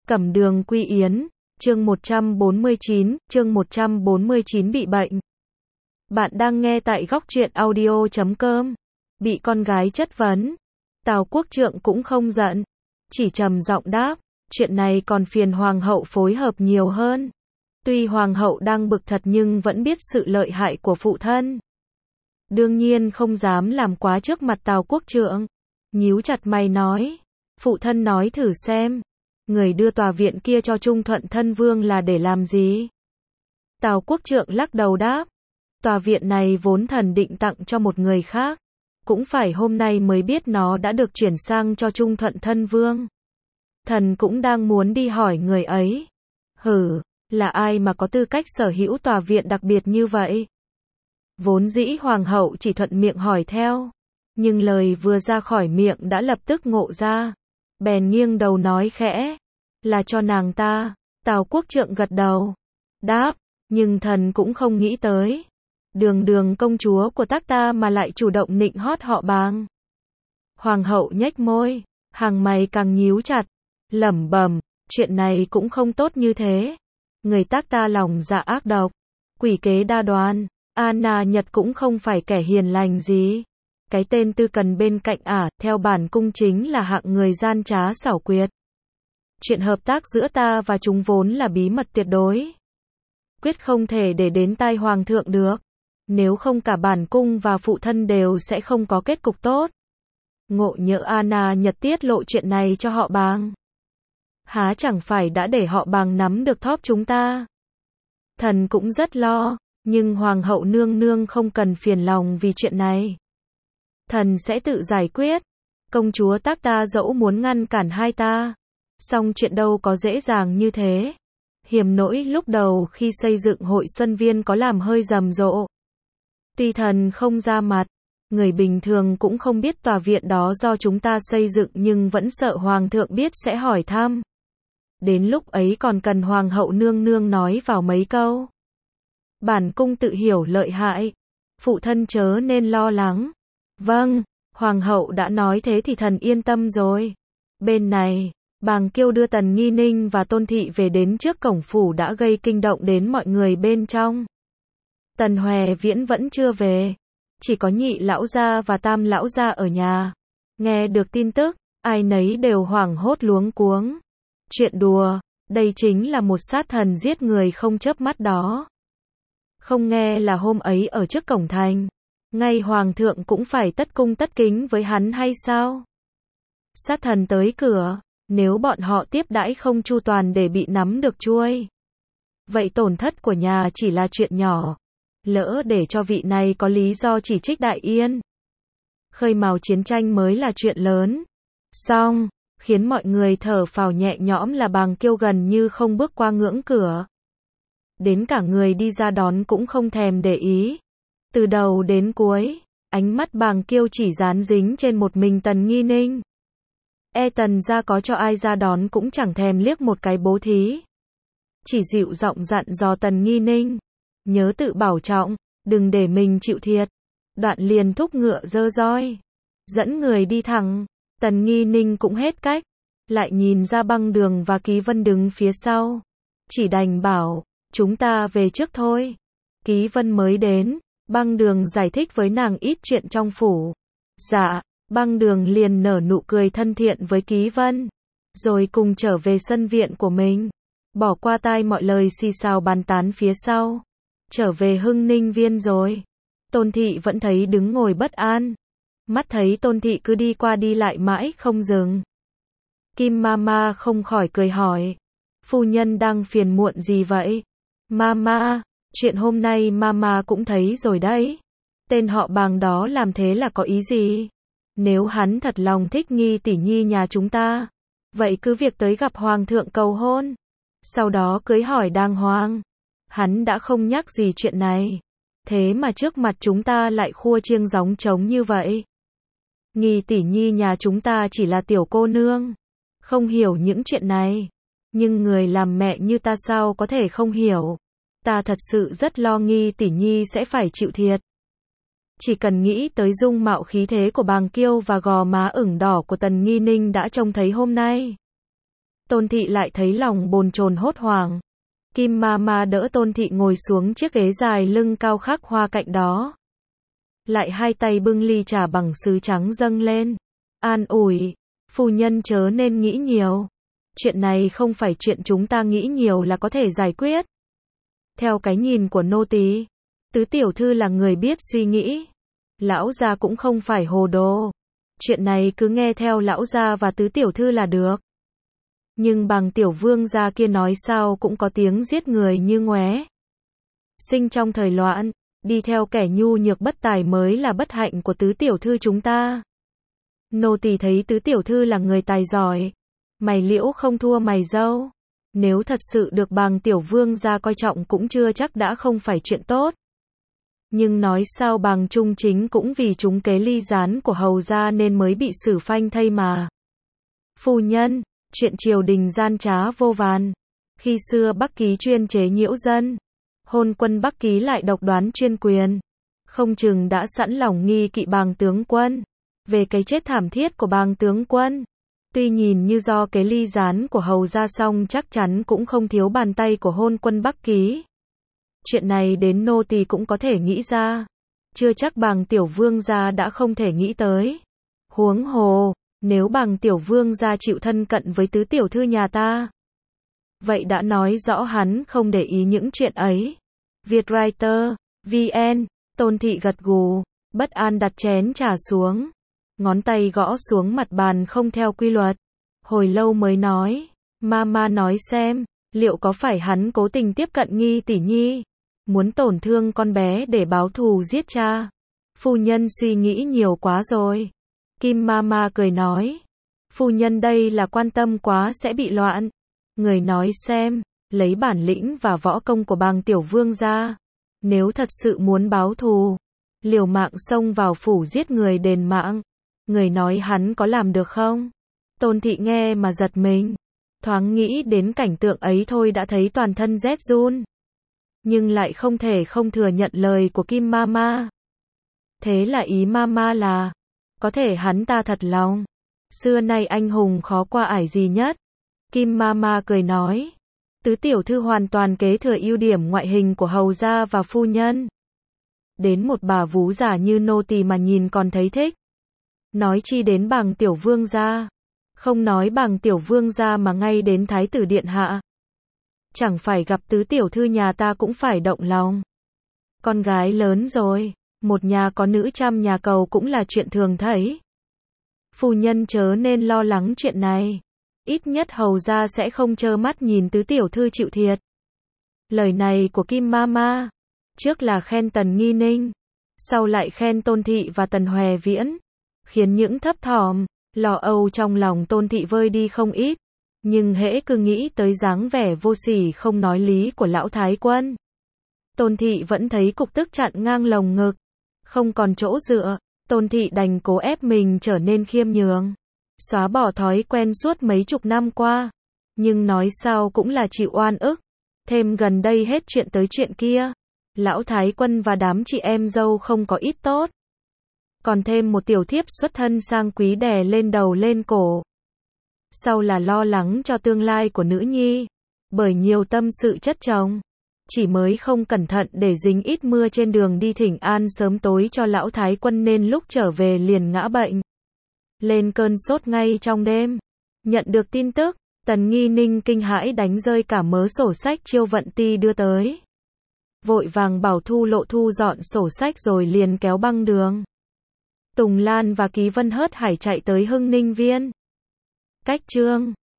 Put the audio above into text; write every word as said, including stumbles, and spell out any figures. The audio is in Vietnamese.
Cẩm Đường Quy Yến, chương một trăm bốn mươi chín, chương một trăm bốn mươi chín bị bệnh. Bạn đang nghe tại góc truyện audio chấm com. Bị con gái chất vấn, Tào Quốc Trượng cũng không giận, chỉ trầm giọng đáp, chuyện này còn phiền hoàng hậu phối hợp nhiều hơn. Tuy hoàng hậu đang bực thật nhưng vẫn biết sự lợi hại của phụ thân. Đương nhiên không dám làm quá trước mặt Tào Quốc Trượng. Nhíu chặt mày nói, phụ thân nói thử xem, người đưa tòa viện kia cho Trung Thuận thân vương là để làm gì? Tào Quốc Trượng lắc đầu đáp, tòa viện này vốn thần định tặng cho một người khác, cũng phải hôm nay mới biết nó đã được chuyển sang cho Trung Thuận thân vương. Thần cũng đang muốn đi hỏi người ấy. Hử, là ai mà có tư cách sở hữu tòa viện đặc biệt như vậy? Vốn dĩ hoàng hậu chỉ thuận miệng hỏi theo, nhưng lời vừa ra khỏi miệng đã lập tức ngộ ra. Bèn nghiêng đầu nói khẽ, là cho nàng ta. Tào Quốc Trượng gật đầu, đáp, nhưng thần cũng không nghĩ tới. Đường đường công chúa của tác ta mà lại chủ động nịnh hót họ Bàng. Hoàng hậu nhếch môi, hàng mày càng nhíu chặt, lẩm bẩm, chuyện này cũng không tốt như thế. Người tác ta lòng dạ ác độc, quỷ kế đa đoan, Anna Nhật cũng không phải kẻ hiền lành gì. Cái tên Tư Cần bên cạnh ả, theo bản cung chính là hạng người gian trá xảo quyệt. Chuyện hợp tác giữa ta và chúng vốn là bí mật tuyệt đối, quyết không thể để đến tai hoàng thượng được. Nếu không cả bản cung và phụ thân đều sẽ không có kết cục tốt. Ngộ nhỡ Anna Nhật tiết lộ chuyện này cho họ Bàng, há chẳng phải đã để họ Bàng nắm được thóp chúng ta. Thần cũng rất lo, nhưng hoàng hậu nương nương không cần phiền lòng vì chuyện này. Thần sẽ tự giải quyết. Công chúa tác ta dẫu muốn ngăn cản hai ta, song chuyện đâu có dễ dàng như thế. Hiềm nỗi lúc đầu khi xây dựng hội Xuân Viên có làm hơi rầm rộ. Tuy thần không ra mặt, người bình thường cũng không biết tòa viện đó do chúng ta xây dựng, nhưng vẫn sợ hoàng thượng biết sẽ hỏi thăm. Đến lúc ấy còn cần hoàng hậu nương nương nói vào mấy câu. Bản cung tự hiểu lợi hại, phụ thân chớ nên lo lắng. Vâng, hoàng hậu đã nói thế thì thần yên tâm rồi. Bên này, Bàng Kiêu đưa Tần Nghi Ninh và Tôn Thị về đến trước cổng phủ đã gây kinh động đến mọi người bên trong. Tần Hòe Viễn vẫn chưa về, chỉ có Nhị lão gia và Tam lão gia ở nhà. Nghe được tin tức, ai nấy đều hoảng hốt luống cuống. Chuyện đùa, đây chính là một sát thần giết người không chớp mắt đó. Không nghe là hôm ấy ở trước cổng thành, ngay hoàng thượng cũng phải tất cung tất kính với hắn hay sao? Sát thần tới cửa, nếu bọn họ tiếp đãi không chu toàn để bị nắm được chuôi, vậy tổn thất của nhà chỉ là chuyện nhỏ. Lỡ để cho vị này có lý do chỉ trích Đại Yên, khơi mào chiến tranh mới là chuyện lớn. Xong, khiến mọi người thở phào nhẹ nhõm là Bàng Kiêu gần như không bước qua ngưỡng cửa. Đến cả người đi ra đón cũng không thèm để ý. Từ đầu đến cuối, ánh mắt Bàng Kiêu chỉ dán dính trên một mình Tần Nghi Ninh. E Tần ra có cho ai ra đón cũng chẳng thèm liếc một cái bố thí. Chỉ dịu giọng dặn dò Tần Nghi Ninh, nhớ tự bảo trọng, đừng để mình chịu thiệt. Đoạn liền thúc ngựa dơ roi, dẫn người đi thẳng. Tần Nghi Ninh cũng hết cách, lại nhìn ra Băng Đường và Ký Vân đứng phía sau, chỉ đành bảo, chúng ta về trước thôi. Ký Vân mới đến, Băng Đường giải thích với nàng ít chuyện trong phủ. Dạ, Băng Đường liền nở nụ cười thân thiện với Ký Vân, rồi cùng trở về sân viện của mình, bỏ qua tai mọi lời xì xào bàn tán phía sau. Trở về Hưng Ninh Viên rồi, Tôn Thị vẫn thấy đứng ngồi bất an. Mắt thấy Tôn Thị cứ đi qua đi lại mãi không dừng. Kim Mama không khỏi cười hỏi, phu nhân đang phiền muộn gì vậy? Mama, chuyện hôm nay Mama cũng thấy rồi đấy. Tên họ Bàng đó làm thế là có ý gì? Nếu hắn thật lòng thích Nghi tỷ nhi nhà chúng ta, vậy cứ việc tới gặp hoàng thượng cầu hôn, sau đó cưới hỏi đàng hoàng. Hắn đã không nhắc gì chuyện này, thế mà trước mặt chúng ta lại khua chiêng gióng trống như vậy. Nghi tỷ nhi nhà chúng ta chỉ là tiểu cô nương, không hiểu những chuyện này. Nhưng người làm mẹ như ta sao có thể không hiểu. Ta thật sự rất lo Nghi tỷ nhi sẽ phải chịu thiệt. Chỉ cần nghĩ tới dung mạo khí thế của Bàng Kiêu và gò má ửng đỏ của Tần Nghi Ninh đã trông thấy hôm nay, Tôn Thị lại thấy lòng bồn chồn hốt hoảng. Kim Mama đỡ Tôn Thị ngồi xuống chiếc ghế dài lưng cao khắc hoa cạnh đó. Lại hai tay bưng ly trà bằng sứ trắng dâng lên. An ủi, phu nhân chớ nên nghĩ nhiều. Chuyện này không phải chuyện chúng ta nghĩ nhiều là có thể giải quyết. Theo cái nhìn của nô tỳ, tứ tiểu thư là người biết suy nghĩ. Lão gia cũng không phải hồ đồ. Chuyện này cứ nghe theo lão gia và tứ tiểu thư là được. Nhưng bằng tiểu vương gia kia nói sao cũng có tiếng giết người như ngoé. Sinh trong thời loạn, đi theo kẻ nhu nhược bất tài mới là bất hạnh của tứ tiểu thư chúng ta. Nô tỳ thấy tứ tiểu thư là người tài giỏi. Mày liễu không thua mày dâu. Nếu thật sự được bằng tiểu vương gia coi trọng cũng chưa chắc đã không phải chuyện tốt. Nhưng nói sao bằng trung chính cũng vì chúng kế ly gián của hầu gia nên mới bị xử phanh thây mà. Phu nhân, chuyện triều đình gian trá vô vàn. Khi xưa Bắc Ký chuyên chế nhiễu dân. Hôn quân Bắc Ký lại độc đoán chuyên quyền. Không chừng đã sẵn lòng nghi kỵ bàng tướng quân. Về cái chết thảm thiết của bàng tướng quân. Tuy nhìn như do kế ly gián của hầu gia xong chắc chắn cũng không thiếu bàn tay của hôn quân Bắc Ký. Chuyện này đến nô tỳ cũng có thể nghĩ ra. Chưa chắc bàng tiểu vương gia đã không thể nghĩ tới. Huống hồ, nếu bàng tiểu vương gia chịu thân cận với tứ tiểu thư nhà ta. Vậy đã nói rõ hắn không để ý những chuyện ấy. Vietwriter, vê en, Tôn Thị gật gù, bất an đặt chén trà xuống. Ngón tay gõ xuống mặt bàn không theo quy luật. Hồi lâu mới nói, Mama nói xem, liệu có phải hắn cố tình tiếp cận Nghi tỷ nhi, muốn tổn thương con bé để báo thù giết cha? Phu nhân suy nghĩ nhiều quá rồi. Kim Mama cười nói, phu nhân đây là quan tâm quá sẽ bị loạn. Người nói xem, lấy bản lĩnh và võ công của bàng tiểu vương ra. Nếu thật sự muốn báo thù, liều mạng xông vào phủ giết người đền mạng. Người nói hắn có làm được không? Tôn Thị nghe mà giật mình. Thoáng nghĩ đến cảnh tượng ấy thôi đã thấy toàn thân rét run. Nhưng lại không thể không thừa nhận lời của Kim Mama. Thế là ý Mama là, có thể hắn ta thật lòng. Xưa nay anh hùng khó qua ải gì nhất. Kim Mama cười nói, tứ tiểu thư hoàn toàn kế thừa ưu điểm ngoại hình của hầu gia và phu nhân. Đến một bà vú già như nô tỳ mà nhìn còn thấy thích. Nói chi đến bàng tiểu vương gia. Không nói bàng tiểu vương gia mà ngay đến thái tử điện hạ. Chẳng phải gặp tứ tiểu thư nhà ta cũng phải động lòng. Con gái lớn rồi, một nhà có nữ trăm nhà cầu cũng là chuyện thường thấy. Phu nhân chớ nên lo lắng chuyện này. Ít nhất hầu gia sẽ không trơ mắt nhìn tứ tiểu thư chịu thiệt. Lời này của Kim Mama, trước là khen Tần Nghi Ninh, sau lại khen Tôn Thị và Tần Hòe Viễn, khiến những thấp thỏm, lo âu trong lòng Tôn Thị vơi đi không ít. Nhưng hễ cứ nghĩ tới dáng vẻ vô sỉ không nói lý của lão thái quân, Tôn Thị vẫn thấy cục tức chặn ngang lồng ngực, không còn chỗ dựa. Tôn Thị đành cố ép mình trở nên khiêm nhường, xóa bỏ thói quen suốt mấy chục năm qua. Nhưng nói sao cũng là chịu oan ức. Thêm gần đây hết chuyện tới chuyện kia, lão thái quân và đám chị em dâu không có ít tốt. Còn thêm một tiểu thiếp xuất thân sang quý đè lên đầu lên cổ. Sau là lo lắng cho tương lai của nữ nhi, bởi nhiều tâm sự chất chồng, chỉ mới không cẩn thận để dính ít mưa trên đường đi thỉnh an sớm tối cho lão thái quân nên lúc trở về liền ngã bệnh. Lên cơn sốt ngay trong đêm. Nhận được tin tức, Tần Nghi Ninh kinh hãi đánh rơi cả mớ sổ sách Chiêu Vận Ti đưa tới. Vội vàng bảo Thu Lộ thu dọn sổ sách rồi liền kéo băng đường. Tùng Lan và Ký Vân hớt hải chạy tới Hưng Ninh Viên. Cách chương